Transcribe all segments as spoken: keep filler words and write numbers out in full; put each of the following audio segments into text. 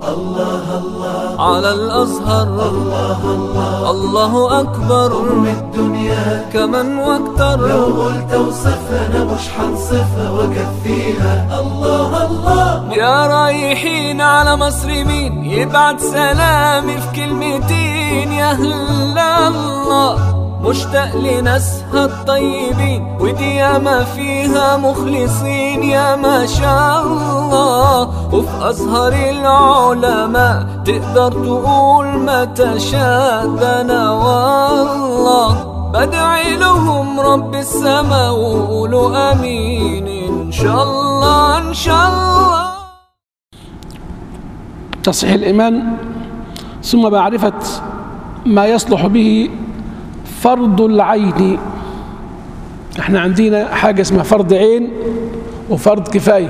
الله الله على الأزهر، الله الله الله أكبر أم الدنيا كمن واكتر. لو قلت وصفنا مش حنصفها وكفيها. الله الله يا رايحين على مصر مين يبعت سلامي في كلمتين؟ يا أهل الله مشتاق لناسها الطيبين، ودي ياما فيها مخلصين يا ما شاء الله. وفي أزهر العلماء تقدر تقول ما تشاء. ده أنا والله بدعي لهم رب السماء وقولوا آمين إن شاء الله إن شاء الله. تصحيح الإيمان، ثم معرفة ما يصلح به فرض العين. احنا عندنا حاجة اسمها فرض عين وفرض كفاية،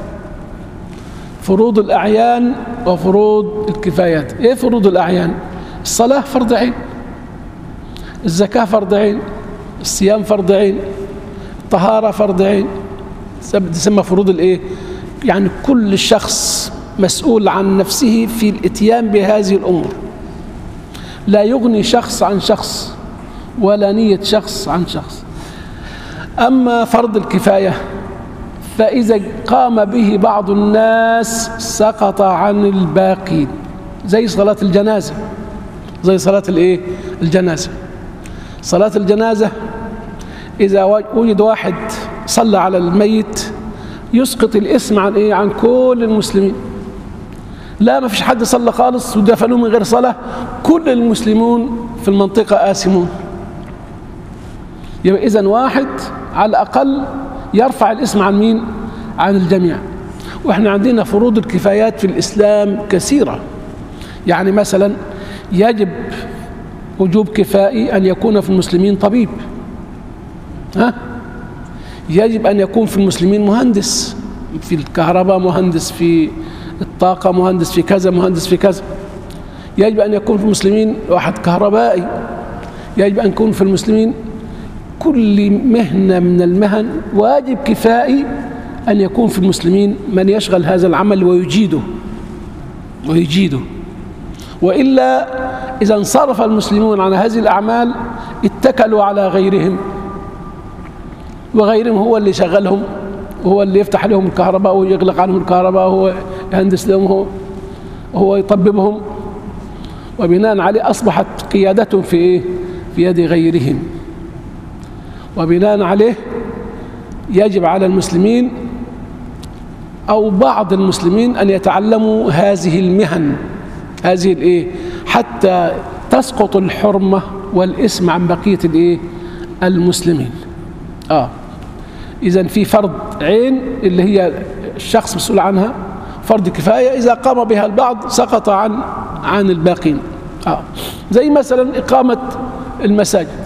فروض الأعيان وفروض الكفايات. ايه فروض الأعيان؟ الصلاة فرض عين، الزكاة فرض عين، الصيام فرض عين، الطهارة فرض عين. تسمى فروض الايه؟ يعني كل شخص مسؤول عن نفسه في الاتيان بهذه الأمور، لا يغني شخص عن شخص ولا نية شخص عن شخص. أما فرض الكفاية فإذا قام به بعض الناس سقط عن الباقين، زي صلاة الجنازة. زي صلاة الايه؟ الجنازة. صلاة الجنازة إذا وجد واحد صلى على الميت يسقط الاسم عن ايه؟ عن كل المسلمين. لا، ما فيش حد صلى خالص ودفنوه من غير صلاة، كل المسلمون في المنطقة آثمون. يبقى إذن واحد على الأقل يرفع الاسم عن مين؟ عن الجميع. وإحنا عندنا فروض الكفايات في الإسلام كثيرة. يعني مثلا يجب وجوب كفائي أن يكون في المسلمين طبيب، ها؟ يجب أن يكون في المسلمين مهندس، في الكهرباء مهندس، في الطاقة مهندس، في كذا مهندس، في كذا. يجب أن يكون في المسلمين واحد كهربائي. يجب أن يكون في المسلمين كل مهنة من المهن واجب كفائي أن يكون في المسلمين من يشغل هذا العمل ويجيده ويجيده وإلا إذا انصرف المسلمون عن هذه الأعمال اتكلوا على غيرهم، وغيرهم هو اللي شغلهم، وهو اللي يفتح لهم الكهرباء ويغلق عنهم الكهرباء، وهو يهندس لهم، هو هو يطببهم، وبناء عليه أصبحت قيادتهم في إيه؟ في يد غيرهم. وبناء عليه يجب على المسلمين أو بعض المسلمين أن يتعلموا هذه المهن، هذه الإيه؟ حتى تسقط الحرمة والإثم عن بقية الإيه؟ المسلمين. آه إذن في فرض عين اللي هي الشخص مسؤول عنها، فرض كفاية إذا قام بها البعض سقط عن عن الباقين. آه زي مثلا إقامة المساجد.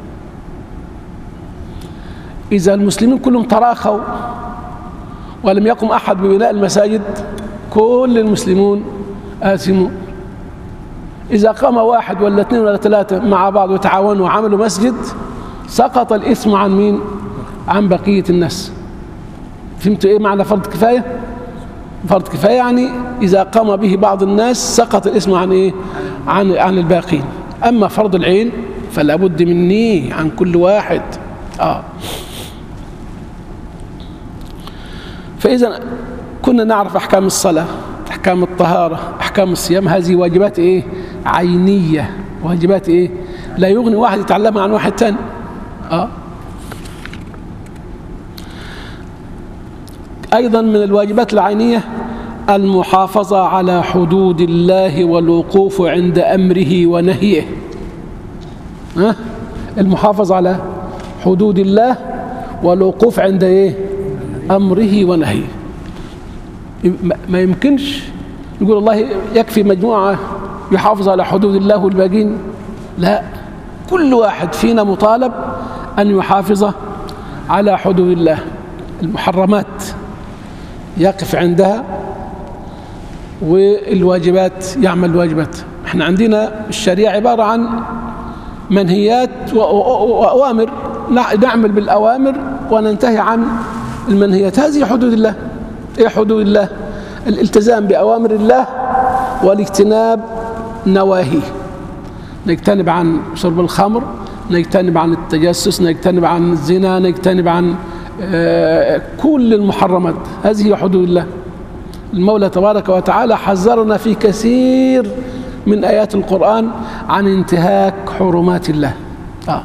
إذا المسلمين كلهم تراخوا ولم يقم أحد ببناء المساجد كل المسلمون آثمون. إذا قام واحد ولا اثنين ولا ثلاثة مع بعض وتعاونوا وعملوا مسجد سقط الإثم عن مين؟ عن بقية الناس. فهمتوا إيه معنى فرض كفاية؟ فرض كفاية يعني إذا قام به بعض الناس سقط الإثم عن إيه؟ عن عن الباقين. أما فرض العين فلا بد مني عن كل واحد. آه فإذا كنا نعرف أحكام الصلاة، أحكام الطهارة، أحكام الصيام. هذه واجبات إيه؟ عينية، واجبات إيه؟ لا يغني واحد يتعلمها عن واحد ثاني. آه أيضا من الواجبات العينية المحافظة على حدود الله والوقوف عند أمره ونهيه. ها؟ المحافظة على حدود الله والوقوف عند إيه؟ أمره ونهيه. ما يمكنش نقول الله يكفي مجموعة يحافظ على حدود الله والباقين، لا، كل واحد فينا مطالب أن يحافظ على حدود الله. المحرمات يقف عندها، والواجبات يعمل الواجبات. احنا عندنا الشريعة عبارة عن منهيات وأوامر، نعمل بالأوامر وننتهي عن المنهيات. هذه حدود الله. ايه حدود الله؟ الالتزام بأوامر الله والاجتناب نواهيه، نجتنب عن شرب الخمر، نجتنب عن التجسس، نجتنب عن الزنا، نجتنب عن كل المحرمات. هذه حدود الله. المولى تبارك وتعالى حذرنا في كثير من آيات القرآن عن انتهاك حرمات الله. آه.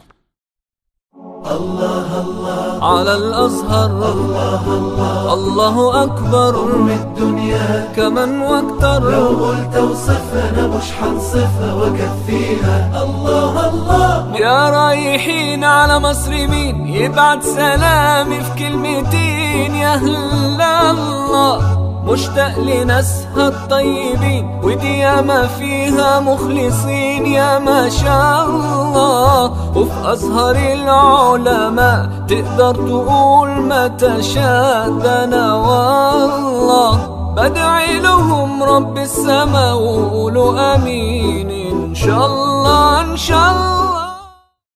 الله الله على الأزهر، الله الله الله أكبر، قرم الدنيا كمن واكتر. لو قلت وصفنا مش حنصفها وكفيها. الله الله يا رايحين على مصر مين يبعت سلامي في كلمتين؟ يا أهل الله مشتاق لناسها الطيبين، ودي ياما فيها مخلصين يا ما شاء الله. وفي أزهر العلماء تقدر تقول ما تشاء، ده أنا والله بدعي لهم رب السما وقولوا آمين إن شاء الله إن شاء الله.